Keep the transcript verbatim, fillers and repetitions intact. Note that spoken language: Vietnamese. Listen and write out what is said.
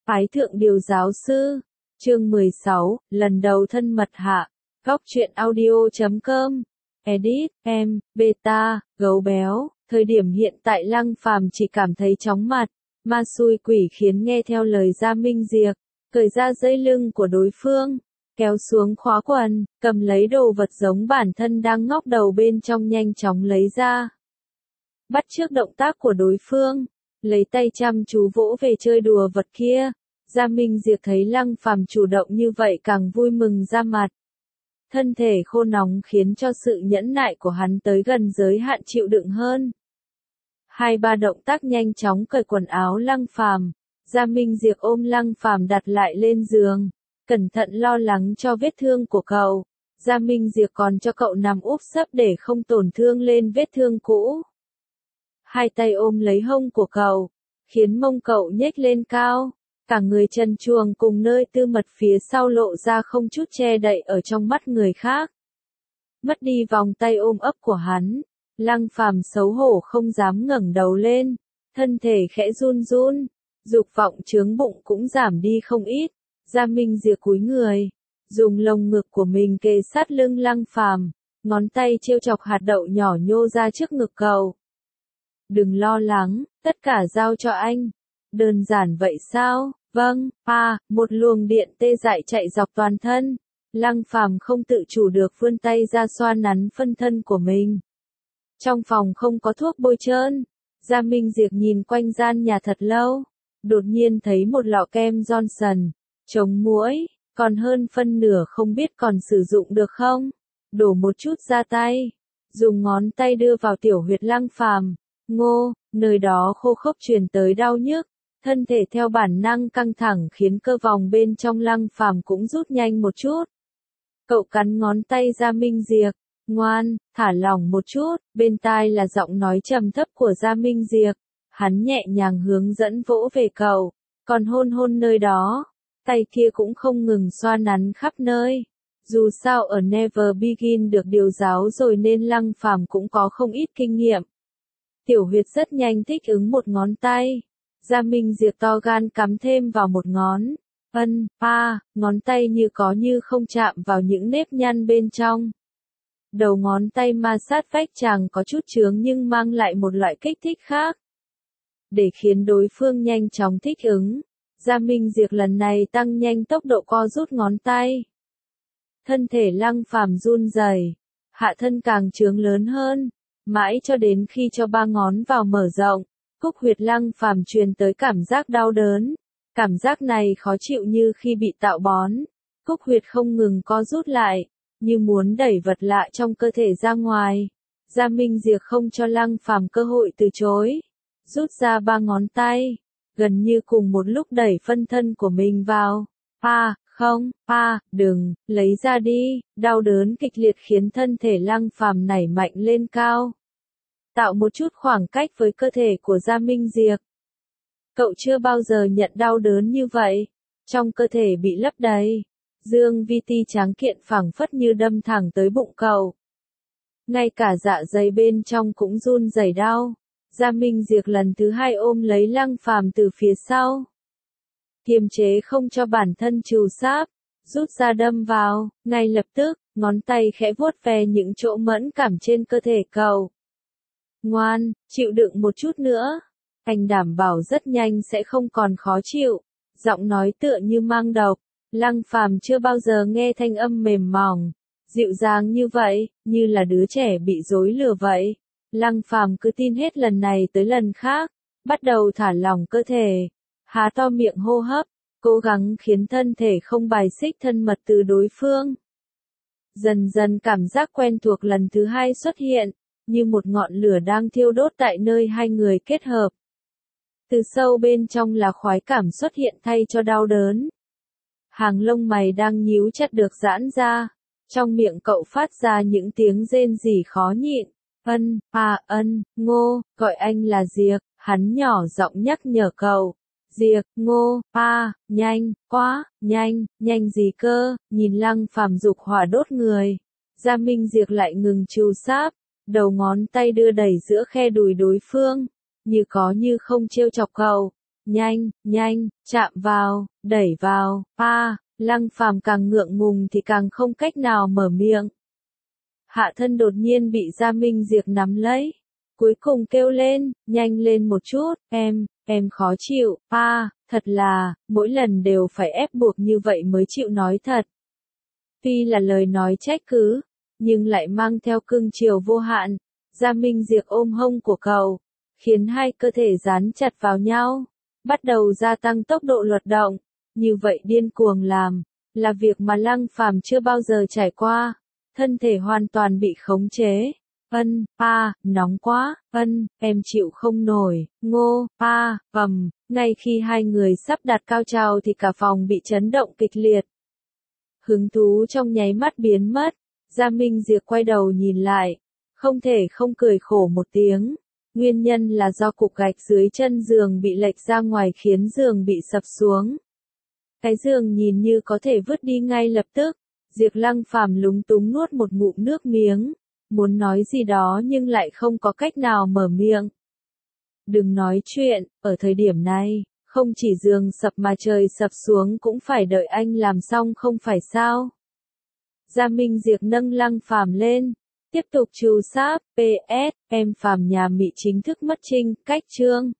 Phái Thượng Điều Giáo Sư, chương mười sáu, lần đầu thân mật hạ, góc truyện audio chấm com, edit, em, beta, gấu béo, thời điểm hiện tại Lăng Phàm chỉ cảm thấy chóng mặt, ma xui quỷ khiến nghe theo lời Gia Minh Diệp, cởi ra dây lưng của đối phương, kéo xuống khóa quần, cầm lấy đồ vật giống bản thân đang ngóc đầu bên trong nhanh chóng lấy ra. Bắt chước động tác của đối phương, lấy tay chăm chú vỗ về chơi đùa vật kia. Gia Minh Diệp thấy Lăng Phàm chủ động như vậy càng vui mừng ra mặt. Thân thể khô nóng khiến cho sự nhẫn nại của hắn tới gần giới hạn chịu đựng hơn. Hai ba động tác nhanh chóng cởi quần áo Lăng Phàm, Gia Minh Diệp ôm Lăng Phàm đặt lại lên giường, cẩn thận lo lắng cho vết thương của cậu. Gia Minh Diệp còn cho cậu nằm úp sấp để không tổn thương lên vết thương cũ. Hai tay ôm lấy hông của cậu, khiến mông cậu nhếch lên cao. Cả người trần truồng cùng nơi tư mật phía sau lộ ra không chút che đậy ở trong mắt người khác. Mất đi vòng tay ôm ấp của hắn, Lăng Phàm xấu hổ không dám ngẩng đầu lên, thân thể khẽ run run, dục vọng chướng bụng cũng giảm đi không ít. Gia Minh Diệp cúi người, dùng lồng ngực của mình kề sát lưng Lăng Phàm, ngón tay trêu chọc hạt đậu nhỏ nhô ra trước ngực cậu. Đừng lo lắng, tất cả giao cho anh. Đơn giản vậy sao? Vâng, à, một luồng điện tê dại chạy dọc toàn thân. Lăng Phàm không tự chủ được vươn tay ra xoa nắn phân thân của mình. Trong phòng không có thuốc bôi trơn. Gia Minh Diệp nhìn quanh gian nhà thật lâu. Đột nhiên thấy một lọ kem Johnson, chống muỗi, còn hơn phân nửa không biết còn sử dụng được không. Đổ một chút ra tay. Dùng ngón tay đưa vào tiểu huyệt Lăng Phàm. Ngô, nơi đó khô khốc truyền tới đau nhức. Thân thể theo bản năng căng thẳng khiến cơ vòng bên trong Lăng Phàm cũng rút nhanh một chút. Cậu cắn ngón tay Gia Minh Diệp, ngoan, thả lỏng một chút, bên tai là giọng nói trầm thấp của Gia Minh Diệp. Hắn nhẹ nhàng hướng dẫn vỗ về cậu, còn hôn hôn nơi đó, tay kia cũng không ngừng xoa nắn khắp nơi. Dù sao ở Never Begin được điều giáo rồi nên Lăng Phàm cũng có không ít kinh nghiệm. Tiểu huyệt rất nhanh thích ứng một ngón tay. Gia Minh Diệp to gan cắm thêm vào một ngón. Ân, a, ngón tay như có như không chạm vào những nếp nhăn bên trong. Đầu ngón tay ma sát vách chàng có chút chướng nhưng mang lại một loại kích thích khác. Để khiến đối phương nhanh chóng thích ứng, Gia Minh Diệp lần này tăng nhanh tốc độ co rút ngón tay. Thân thể Lăng Phàm run rẩy, hạ thân càng chướng lớn hơn, mãi cho đến khi cho ba ngón vào mở rộng. Cúc huyệt Lăng Phàm truyền tới cảm giác đau đớn. Cảm giác này khó chịu như khi bị tạo bón. Cúc huyệt không ngừng co rút lại, như muốn đẩy vật lạ trong cơ thể ra ngoài. Gia Minh Diệp không cho Lăng Phàm cơ hội từ chối. Rút ra ba ngón tay, gần như cùng một lúc đẩy phân thân của mình vào. À, không, à, đừng, lấy ra đi. Đau đớn kịch liệt khiến thân thể Lăng Phàm nảy mạnh lên cao. Tạo một chút khoảng cách với cơ thể của Gia Minh Diệp. Cậu chưa bao giờ nhận đau đớn như vậy. Trong cơ thể bị lấp đầy. Dương vi ti tráng kiện phẳng phất như đâm thẳng tới bụng cậu. Ngay cả dạ dày bên trong cũng run rẩy đau. Gia Minh Diệp lần thứ hai ôm lấy Lăng Phàm từ phía sau. Kiềm chế không cho bản thân trù sáp. Rút ra đâm vào. Ngay lập tức, ngón tay khẽ vuốt ve những chỗ mẫn cảm trên cơ thể cậu. Ngoan, chịu đựng một chút nữa. Anh đảm bảo rất nhanh sẽ không còn khó chịu. Giọng nói tựa như mang độc. Lăng Phàm chưa bao giờ nghe thanh âm mềm mỏng, dịu dàng như vậy, như là đứa trẻ bị dối lừa vậy. Lăng Phàm cứ tin hết lần này tới lần khác, bắt đầu thả lỏng cơ thể, há to miệng hô hấp, cố gắng khiến thân thể không bài xích thân mật từ đối phương. Dần dần cảm giác quen thuộc lần thứ hai xuất hiện. Như một ngọn lửa đang thiêu đốt tại nơi hai người kết hợp. Từ sâu bên trong là khoái cảm xuất hiện thay cho đau đớn. Hàng lông mày đang nhíu chặt được giãn ra. Trong miệng cậu phát ra những tiếng rên rỉ khó nhịn. Ân, à, ân, Ngô, gọi anh là Diệp, hắn nhỏ giọng nhắc nhở cậu. Diệp, Ngô, a, nhanh, quá, nhanh, nhanh gì cơ, nhìn Lăng Phàm dục hỏa đốt người. Gia Minh Diệp lại ngừng trù sáp. Đầu ngón tay đưa đẩy giữa khe đùi đối phương, như có như không trêu chọc cậu, nhanh, nhanh, chạm vào, đẩy vào, a, Lăng Phàm càng ngượng ngùng thì càng không cách nào mở miệng. Hạ thân đột nhiên bị Gia Minh Diệp nắm lấy, cuối cùng kêu lên, nhanh lên một chút, em, em khó chịu, a, thật là, mỗi lần đều phải ép buộc như vậy mới chịu nói thật. Tuy là lời nói trách cứ, nhưng lại mang theo cương chiều vô hạn. Gia Minh Diệp ôm hông của cậu, khiến hai cơ thể dán chặt vào nhau, bắt đầu gia tăng tốc độ luật động. Như vậy điên cuồng làm, là việc mà Lăng Phàm chưa bao giờ trải qua. Thân thể hoàn toàn bị khống chế. Ân, a, nóng quá, ân, em chịu không nổi, ngô, a, ầm, ngay khi hai người sắp đạt cao trào thì cả phòng bị chấn động kịch liệt. Hứng thú trong nháy mắt biến mất, Gia Minh Diệp quay đầu nhìn lại, không thể không cười khổ một tiếng. Nguyên nhân là do cục gạch dưới chân giường bị lệch ra ngoài khiến giường bị sập xuống. Cái giường nhìn như có thể vứt đi ngay lập tức, Diệp Lăng Phàm lúng túng nuốt một ngụm nước miếng, muốn nói gì đó nhưng lại không có cách nào mở miệng. Đừng nói chuyện, ở thời điểm này, không chỉ giường sập mà trời sập xuống cũng phải đợi anh làm xong không phải sao? Gia Minh Diệp nâng Lăng Phàm lên, tiếp tục chú sáp, pê ét, em Phàm nhà Mị chính thức mất trinh, cách chương.